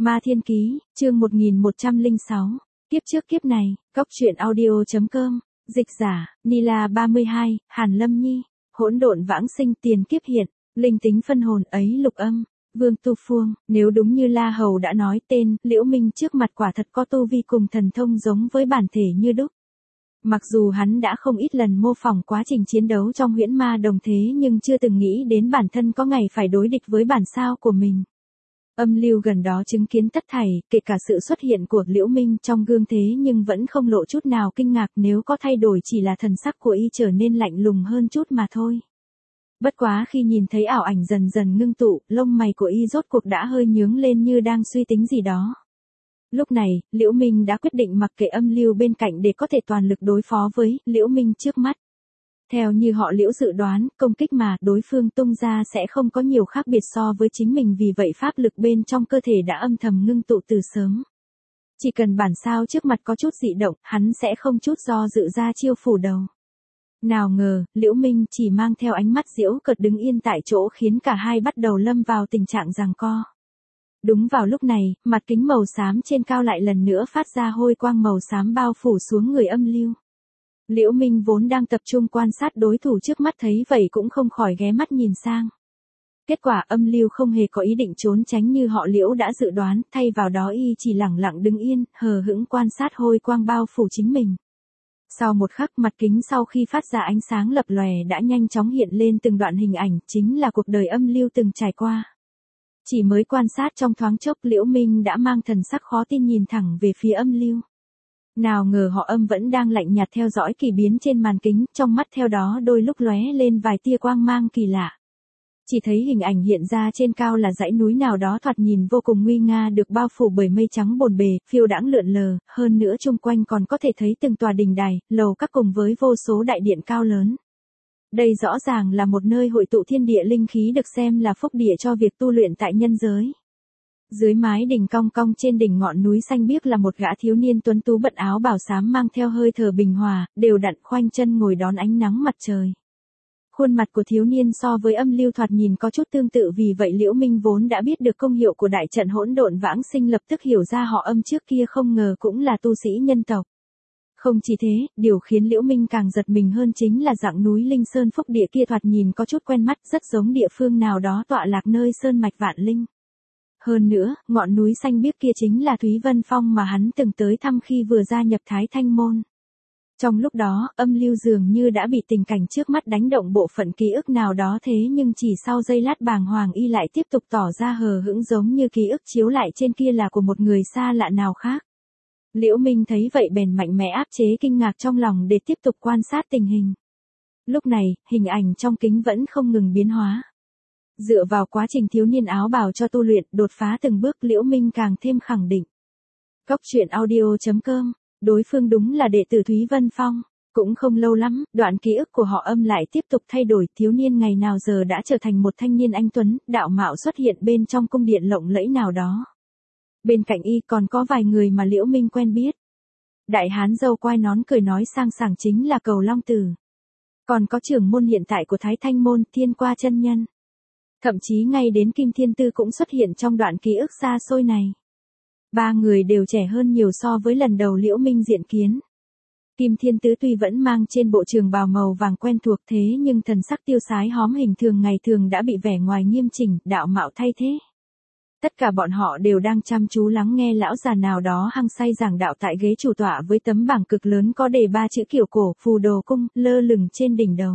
Ma Thiên Ký, chương 1106. Kiếp trước kiếp này, Cóc Truyện Audio.com, dịch giả, Nila 32, Hàn Lâm Nhi, hỗn độn vãng sinh tiền kiếp hiện, linh tính phân hồn ấy lục âm, Vương Tu Phương, nếu đúng như La Hầu đã nói tên, Liễu Minh trước mặt quả thật có tu vi cùng thần thông giống với bản thể như đúc. Mặc dù hắn đã không ít lần mô phỏng quá trình chiến đấu trong huyễn ma đồng thế nhưng chưa từng nghĩ đến bản thân có ngày phải đối địch với bản sao của mình. Âm Lưu gần đó chứng kiến tất thảy, kể cả sự xuất hiện của Liễu Minh trong gương thế nhưng vẫn không lộ chút nào kinh ngạc, nếu có thay đổi chỉ là thần sắc của y trở nên lạnh lùng hơn chút mà thôi. Bất quá khi nhìn thấy ảo ảnh dần dần ngưng tụ, lông mày của y rốt cuộc đã hơi nhướng lên như đang suy tính gì đó. Lúc này, Liễu Minh đã quyết định mặc kệ Âm Lưu bên cạnh để có thể toàn lực đối phó với Liễu Minh trước mắt. Theo như họ Liễu dự đoán, công kích mà đối phương tung ra sẽ không có nhiều khác biệt so với chính mình, vì vậy pháp lực bên trong cơ thể đã âm thầm ngưng tụ từ sớm. Chỉ cần bản sao trước mặt có chút dị động, hắn sẽ không chút do dự ra chiêu phủ đầu. Nào ngờ, Liễu Minh chỉ mang theo ánh mắt giễu cợt đứng yên tại chỗ khiến cả hai bắt đầu lâm vào tình trạng giằng co. Đúng vào lúc này, mặt kính màu xám trên cao lại lần nữa phát ra hôi quang màu xám bao phủ xuống người Âm Lưu. Liễu Minh vốn đang tập trung quan sát đối thủ trước mắt thấy vậy cũng không khỏi ghé mắt nhìn sang. Kết quả Âm Lưu không hề có ý định trốn tránh như họ Liễu đã dự đoán, thay vào đó y chỉ lẳng lặng đứng yên, hờ hững quan sát hôi quang bao phủ chính mình. Sau một khắc, mặt kính sau khi phát ra ánh sáng lập lòe đã nhanh chóng hiện lên từng đoạn hình ảnh, chính là cuộc đời Âm Lưu từng trải qua. Chỉ mới quan sát trong thoáng chốc, Liễu Minh đã mang thần sắc khó tin nhìn thẳng về phía Âm Lưu. Nào ngờ họ Âm vẫn đang lạnh nhạt theo dõi kỳ biến trên màn kính, trong mắt theo đó đôi lúc lóe lên vài tia quang mang kỳ lạ. Chỉ thấy hình ảnh hiện ra trên cao là dãy núi nào đó thoạt nhìn vô cùng nguy nga được bao phủ bởi mây trắng bồn bề, phiêu đãng lượn lờ, hơn nữa chung quanh còn có thể thấy từng tòa đình đài, lầu các cùng với vô số đại điện cao lớn. Đây rõ ràng là một nơi hội tụ thiên địa linh khí, được xem là phúc địa cho việc tu luyện tại nhân giới. Dưới mái đỉnh cong cong trên đỉnh ngọn núi xanh biếc là một gã thiếu niên tuấn tú bận áo bào xám mang theo hơi thở bình hòa, đều đặn khoanh chân ngồi đón ánh nắng mặt trời. Khuôn mặt của thiếu niên so với Âm Lưu thoạt nhìn có chút tương tự, vì vậy Liễu Minh vốn đã biết được công hiệu của đại trận hỗn độn vãng sinh lập tức hiểu ra họ Âm trước kia không ngờ cũng là tu sĩ nhân tộc. Không chỉ thế, điều khiến Liễu Minh càng giật mình hơn chính là dạng núi Linh Sơn phúc địa kia thoạt nhìn có chút quen mắt, rất giống địa phương nào đó tọa lạc nơi sơn mạch vạn linh. Hơn nữa, ngọn núi xanh biếc kia chính là Thúy Vân Phong mà hắn từng tới thăm khi vừa gia nhập Thái Thanh Môn. Trong lúc đó, Âm Lưu dường như đã bị tình cảnh trước mắt đánh động bộ phận ký ức nào đó, thế nhưng chỉ sau giây lát bàng hoàng y lại tiếp tục tỏ ra hờ hững, giống như ký ức chiếu lại trên kia là của một người xa lạ nào khác. Liễu Minh thấy vậy bèn mạnh mẽ áp chế kinh ngạc trong lòng để tiếp tục quan sát tình hình. Lúc này, hình ảnh trong kính vẫn không ngừng biến hóa. Dựa vào quá trình thiếu niên áo bào cho tu luyện, đột phá từng bước, Liễu Minh càng thêm khẳng định. Cóc Truyện Audio.com, đối phương đúng là đệ tử Thúy Vân Phong. Cũng không lâu lắm, đoạn ký ức của họ Âm lại tiếp tục thay đổi, thiếu niên ngày nào giờ đã trở thành một thanh niên anh tuấn, đạo mạo xuất hiện bên trong cung điện lộng lẫy nào đó. Bên cạnh y còn có vài người mà Liễu Minh quen biết. Đại hán râu quai nón cười nói sang sảng chính là Cầu Long Tử. Còn có trưởng môn hiện tại của Thái Thanh Môn, Thiên Qua chân nhân. Thậm chí ngay đến Kim Thiên Tư cũng xuất hiện trong đoạn ký ức xa xôi này. Ba người đều trẻ hơn nhiều so với lần đầu Liễu Minh diện kiến. Kim Thiên Tứ tuy vẫn mang trên bộ trường bào màu vàng quen thuộc, thế nhưng thần sắc tiêu sái hóm hình thường ngày thường đã bị vẻ ngoài nghiêm chỉnh, đạo mạo thay thế. Tất cả bọn họ đều đang chăm chú lắng nghe lão già nào đó hăng say giảng đạo tại ghế chủ tọa với tấm bảng cực lớn có đề 3 chữ kiểu cổ, Phù Đồ Cung, lơ lửng trên đỉnh đầu.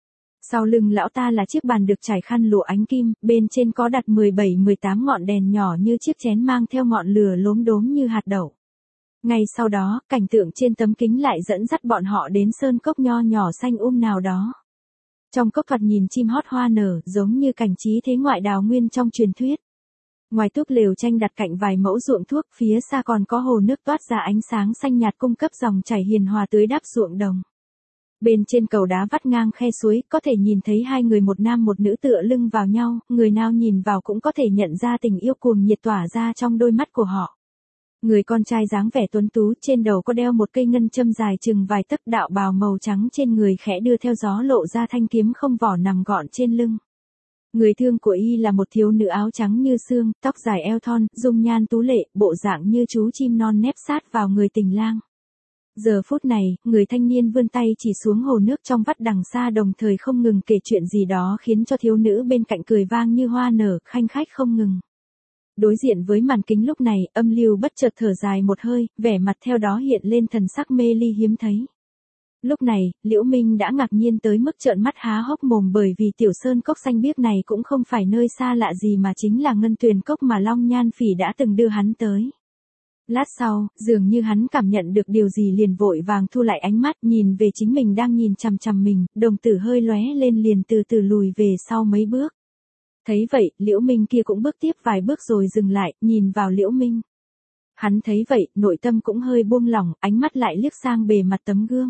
Sau lưng lão ta là chiếc bàn được trải khăn lụa ánh kim, bên trên có đặt 17-18 ngọn đèn nhỏ như chiếc chén mang theo ngọn lửa lốm đốm như hạt đậu. Ngay sau đó, cảnh tượng trên tấm kính lại dẫn dắt bọn họ đến sơn cốc nho nhỏ xanh nào đó. Trong cốc thoạt nhìn chim hót hoa nở, giống như cảnh trí thế ngoại đào nguyên trong truyền thuyết. Ngoài túp lều tranh đặt cạnh vài mẫu ruộng thuốc, phía xa còn có hồ nước toát ra ánh sáng xanh nhạt cung cấp dòng chảy hiền hòa tưới đáp ruộng đồng. Bên trên cầu đá vắt ngang khe suối, có thể nhìn thấy hai người một nam một nữ tựa lưng vào nhau, người nào nhìn vào cũng có thể nhận ra tình yêu cuồng nhiệt tỏa ra trong đôi mắt của họ. Người con trai dáng vẻ tuấn tú, trên đầu có đeo một cây ngân châm dài chừng vài tấc, đạo bào màu trắng trên người khẽ đưa theo gió lộ ra thanh kiếm không vỏ nằm gọn trên lưng. Người thương của y là một thiếu nữ áo trắng như sương, tóc dài eo thon, dung nhan tú lệ, bộ dạng như chú chim non nép sát vào người tình lang. Giờ phút này, người thanh niên vươn tay chỉ xuống hồ nước trong vắt đằng xa, đồng thời không ngừng kể chuyện gì đó khiến cho thiếu nữ bên cạnh cười vang như hoa nở, khanh khách không ngừng. Đối diện với màn kính lúc này, Âm Lưu bất chợt thở dài một hơi, vẻ mặt theo đó hiện lên thần sắc mê ly hiếm thấy. Lúc này, Liễu Minh đã ngạc nhiên tới mức trợn mắt há hốc mồm, bởi vì tiểu sơn cốc xanh biếc này cũng không phải nơi xa lạ gì mà chính là ngân tuyền cốc mà Long Nhan Phỉ đã từng đưa hắn tới. Lát sau, dường như hắn cảm nhận được điều gì liền vội vàng thu lại ánh mắt, nhìn về chính mình đang nhìn chằm chằm mình, đồng tử hơi lóe lên liền từ từ lùi về sau mấy bước. Thấy vậy, Liễu Minh kia cũng bước tiếp vài bước rồi dừng lại, nhìn vào Liễu Minh. Hắn thấy vậy, nội tâm cũng hơi buông lỏng, ánh mắt lại liếc sang bề mặt tấm gương.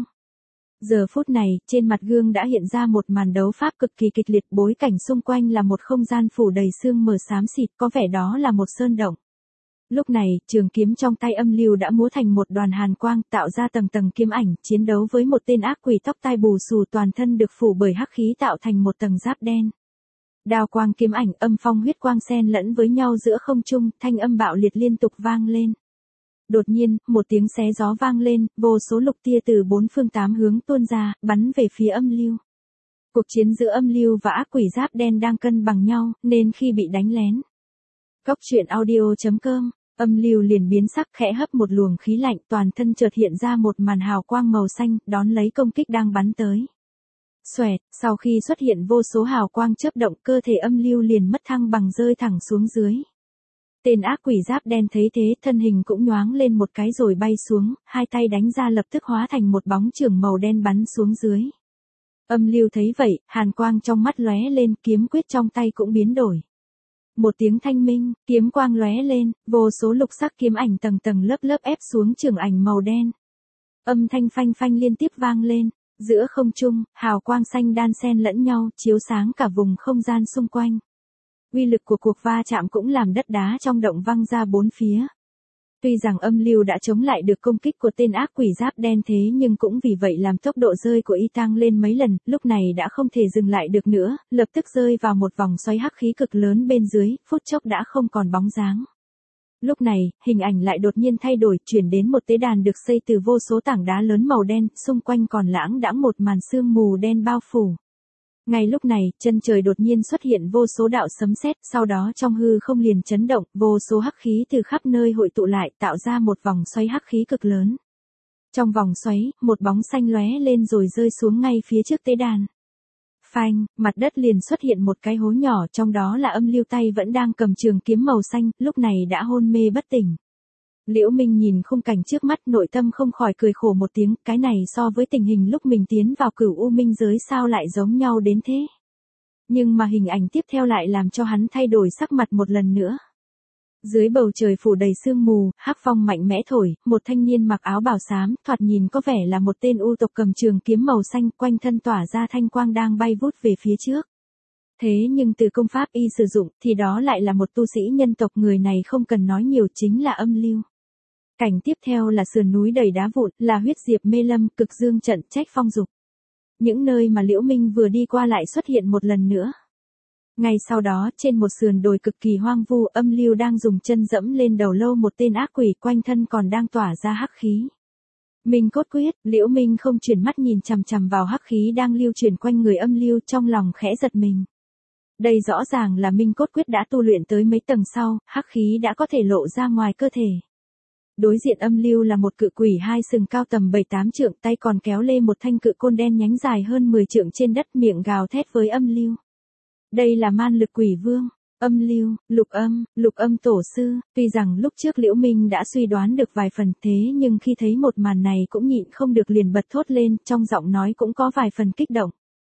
Giờ phút này, trên mặt gương đã hiện ra một màn đấu pháp cực kỳ kịch liệt, bối cảnh xung quanh là một không gian phủ đầy sương mờ xám xịt, có vẻ đó là một sơn động. Lúc này, trường kiếm trong tay Âm Lưu đã múa thành một đoàn hàn quang, tạo ra tầng tầng kiếm ảnh, chiến đấu với một tên ác quỷ tóc tai bù xù, toàn thân được phủ bởi hắc khí tạo thành một tầng giáp đen. Đao quang kiếm ảnh, âm phong huyết quang xen lẫn với nhau giữa không trung, thanh âm bạo liệt liên tục vang lên. Đột nhiên, một tiếng xé gió vang lên, vô số lục tia từ bốn phương tám hướng tuôn ra, bắn về phía Âm Lưu. Cuộc chiến giữa Âm Lưu và ác quỷ giáp đen đang cân bằng nhau, nên khi bị đánh lén. Cốc truyện audio.com, Âm Lưu liền biến sắc, khẽ hấp một luồng khí lạnh, toàn thân chợt hiện ra một màn hào quang màu xanh, đón lấy công kích đang bắn tới. Xoẹt, sau khi xuất hiện vô số hào quang chớp động, cơ thể Âm Lưu liền mất thăng bằng rơi thẳng xuống dưới. Tên ác quỷ giáp đen thấy thế, thân hình cũng nhoáng lên một cái rồi bay xuống, hai tay đánh ra lập tức hóa thành một bóng chưởng màu đen bắn xuống dưới. Âm Lưu thấy vậy, hàn quang trong mắt lóe lên, kiếm quyết trong tay cũng biến đổi. Một tiếng thanh minh, kiếm quang lóe lên, vô số lục sắc kiếm ảnh tầng tầng lớp lớp ép xuống chưởng ảnh màu đen. Âm thanh phanh phanh liên tiếp vang lên, giữa không trung, hào quang xanh đan xen lẫn nhau, chiếu sáng cả vùng không gian xung quanh. Uy lực của cuộc va chạm cũng làm đất đá trong động văng ra bốn phía. Tuy rằng Âm Lưu đã chống lại được công kích của tên ác quỷ giáp đen, thế nhưng cũng vì vậy làm tốc độ rơi của y tăng lên mấy lần, lúc này đã không thể dừng lại được nữa, lập tức rơi vào một vòng xoáy hắc khí cực lớn bên dưới, phút chốc đã không còn bóng dáng. Lúc này, hình ảnh lại đột nhiên thay đổi, chuyển đến một tế đàn được xây từ vô số tảng đá lớn màu đen, xung quanh còn lãng đãng một màn sương mù đen bao phủ. Ngay lúc này, chân trời đột nhiên xuất hiện vô số đạo sấm sét, sau đó trong hư không liền chấn động, vô số hắc khí từ khắp nơi hội tụ lại, tạo ra một vòng xoáy hắc khí cực lớn. Trong vòng xoáy, một bóng xanh lóe lên rồi rơi xuống ngay phía trước tế đàn. Phanh, mặt đất liền xuất hiện một cái hố nhỏ, trong đó là Âm Lưu tay vẫn đang cầm trường kiếm màu xanh, lúc này đã hôn mê bất tỉnh. Liễu Minh nhìn khung cảnh trước mắt, nội tâm không khỏi cười khổ một tiếng, cái này so với tình hình lúc mình tiến vào Cửu U Minh giới sao lại giống nhau đến thế. Nhưng mà hình ảnh tiếp theo lại làm cho hắn thay đổi sắc mặt một lần nữa. Dưới bầu trời phủ đầy sương mù, hắc phong mạnh mẽ thổi, một thanh niên mặc áo bào xám, thoạt nhìn có vẻ là một tên u tộc cầm trường kiếm màu xanh, quanh thân tỏa ra thanh quang đang bay vút về phía trước. Thế nhưng từ công pháp y sử dụng, thì đó lại là một tu sĩ nhân tộc, người này không cần nói nhiều chính là Âm Lưu. Cảnh tiếp theo là sườn núi đầy đá vụn, là huyết diệp mê lâm, cực dương trận, trách phong dục. Những nơi mà Liễu Minh vừa đi qua lại xuất hiện một lần nữa. Ngay sau đó, trên một sườn đồi cực kỳ hoang vu, Âm Lưu đang dùng chân dẫm lên đầu lâu một tên ác quỷ, quanh thân còn đang tỏa ra hắc khí. Minh cốt quyết, Liễu Minh không chuyển mắt nhìn chằm chằm vào hắc khí đang lưu chuyển quanh người Âm Lưu, trong lòng khẽ giật mình. Đây rõ ràng là Minh cốt quyết đã tu luyện tới mấy tầng sau, hắc khí đã có thể lộ ra ngoài cơ thể. Đối diện Âm Lưu là một cự quỷ hai sừng cao tầm 7-8 trượng, tay còn kéo lê một thanh cự côn đen nhánh dài hơn 10 trượng trên đất, miệng gào thét với Âm Lưu. Đây là man lực quỷ vương. Âm Lưu, lục âm tổ sư. Tuy rằng lúc trước Liễu Minh đã suy đoán được vài phần, thế nhưng khi thấy một màn này cũng nhịn không được liền bật thốt lên, trong giọng nói cũng có vài phần kích động.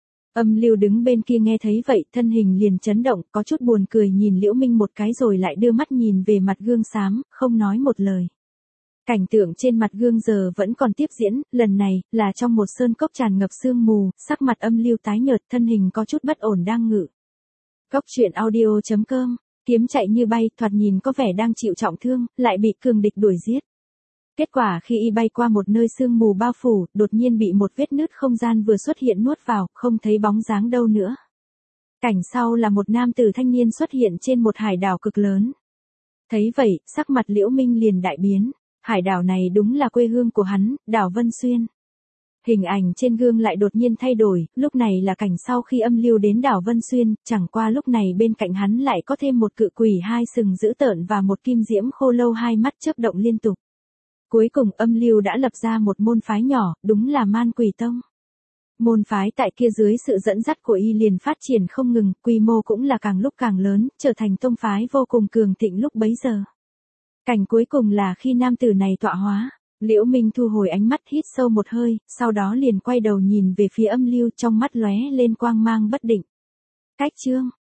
Âm Lưu đứng bên kia nghe thấy vậy, thân hình liền chấn động, có chút buồn cười nhìn Liễu Minh một cái rồi lại đưa mắt nhìn về mặt gương xám, không nói một lời. Cảnh tượng trên mặt gương giờ vẫn còn tiếp diễn, lần này là trong một sơn cốc tràn ngập sương mù, sắc mặt Âm Lưu tái nhợt, thân hình có chút bất ổn đang ngự. Cốc truyện audio.com, kiếm chạy như bay, thoạt nhìn có vẻ đang chịu trọng thương, lại bị cường địch đuổi giết. Kết quả khi y bay qua một nơi sương mù bao phủ, đột nhiên bị một vết nứt không gian vừa xuất hiện nuốt vào, không thấy bóng dáng đâu nữa. Cảnh sau là một nam tử thanh niên xuất hiện trên một hải đảo cực lớn. Thấy vậy, sắc mặt Liễu Minh liền đại biến. Hải đảo này đúng là quê hương của hắn, đảo Vân Xuyên. Hình ảnh trên gương lại đột nhiên thay đổi, lúc này là cảnh sau khi âm lưu đến đảo Vân Xuyên, chẳng qua lúc này bên cạnh hắn lại có thêm một cự quỷ hai sừng dữ tợn và một kim diễm khô lâu hai mắt chớp động liên tục. Cuối cùng âm lưu đã lập ra một môn phái nhỏ, đúng là Man Quỷ Tông. Môn phái tại kia dưới sự dẫn dắt của y liền phát triển không ngừng, quy mô cũng là càng lúc càng lớn, trở thành tông phái vô cùng cường thịnh lúc bấy giờ. Cảnh cuối cùng là khi nam tử này tọa hóa, Liễu Minh thu hồi ánh mắt hít sâu một hơi, sau đó liền quay đầu nhìn về phía âm lưu trong mắt lóe lên quang mang bất định. Cách chương